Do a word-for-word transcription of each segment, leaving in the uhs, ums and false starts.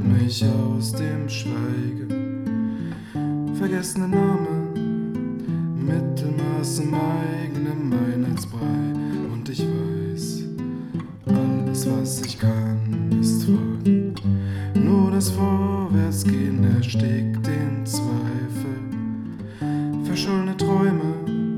mich aus dem Schweigen. Vergessene Namen, Mittelmaß im eigenen Einheitsbrei. Und ich weiß, alles was ich kann ist fragen. Nur das Vorwärtsgehen erstickt den Zweifel. Verschollene Träume,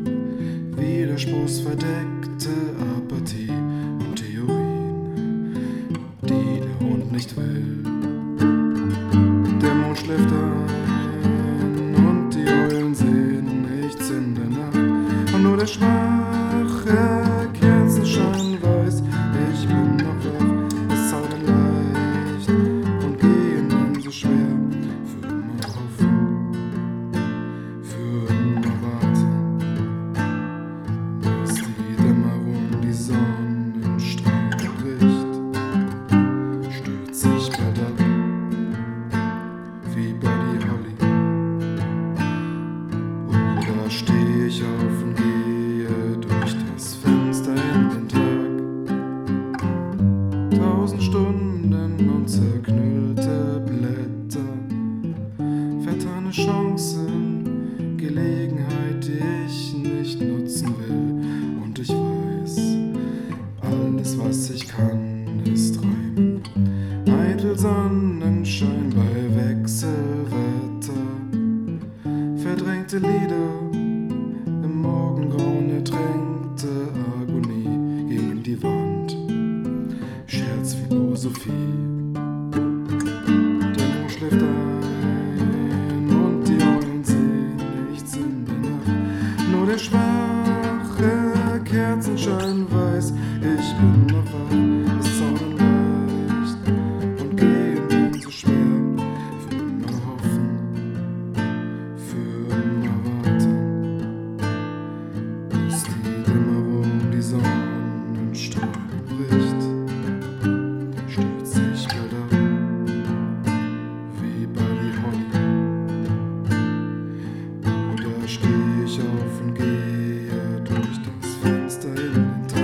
widerspruchsverdeckte Apathie und Theorien, die der Hund nicht will. Der Mond schläft ein und die Eulen sehen nichts in der Nacht. Und nur der schwache Kerzenschein weiß, ich bin noch wach, es zaubert leicht und gehen dann so schwer. Für immer hoffen, für immer warten, bis die Dämmerung die Sonnenstrahlen bricht. Stürzt sich bald ab, wie Buddy Holly. Oder steh ich auf und gehe durch das Fenster in den Tag. Tausend Stunden und zerknüllte Blätter, vertane Chancen, Gelegenheit, die ich nicht nutzen will. Und ich weiß, alles was ich kann ist reimen. Eitel Sonnenschein bei Wechselwetter, verdrängte Lieder im Morgengrauen, ertränkte Agonie gegen die Wand, Scherzphilosophie. Der Mond schläft ein und die Eulen sehen nichts in der Nacht. Nur der schwache Kerzenschein weiß, ich bin noch wach, es zaubert leicht und gehen dann so schwer. Für immer hoffen, für immer warten, bis die Dämmerung die Sonnenstrahlen bricht. Stürzt sich bald ab, wie Buddy Holly. Oder steh ich auf und gehe durch das Fenster in den Tag.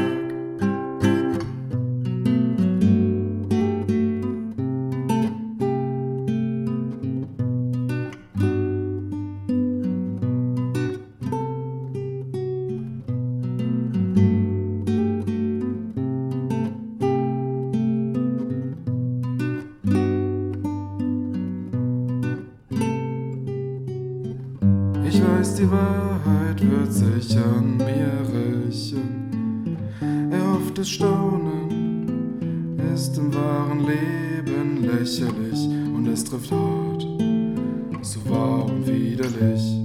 Ich weiß, die Wahrheit wird sich an mir rächen. Erhofftes Staunen ist im wahren Leben lächerlich und es trifft hart, so wahr und widerlich.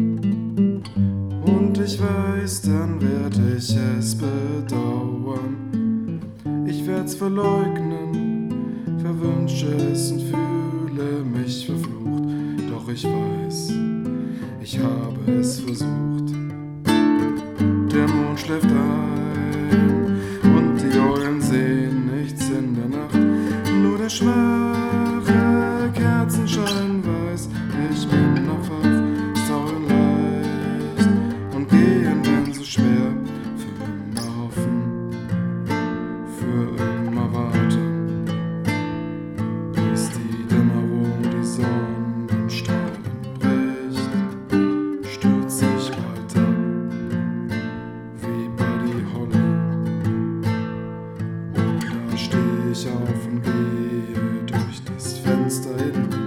Und ich weiß, dann werd ich es bedauern. Ich werd's verleugnen, verwünsche es und fühle mich verflucht. Doch ich weiß, ich habe es versucht. Der Mond schläft ein und die Eulen sehen nichts in der Nacht. Nur der schwache Kerzenschein weiß, ich bin noch wach, es zaubert leicht und gehen dann so schwer. Für immer hoffen, für immer warten, bis die Dämmerung die Sonnenstrahlen bricht. Stürzt sich bald ab, wie Buddy Holly. Oder steh ich auf und gehe durch das Fenster in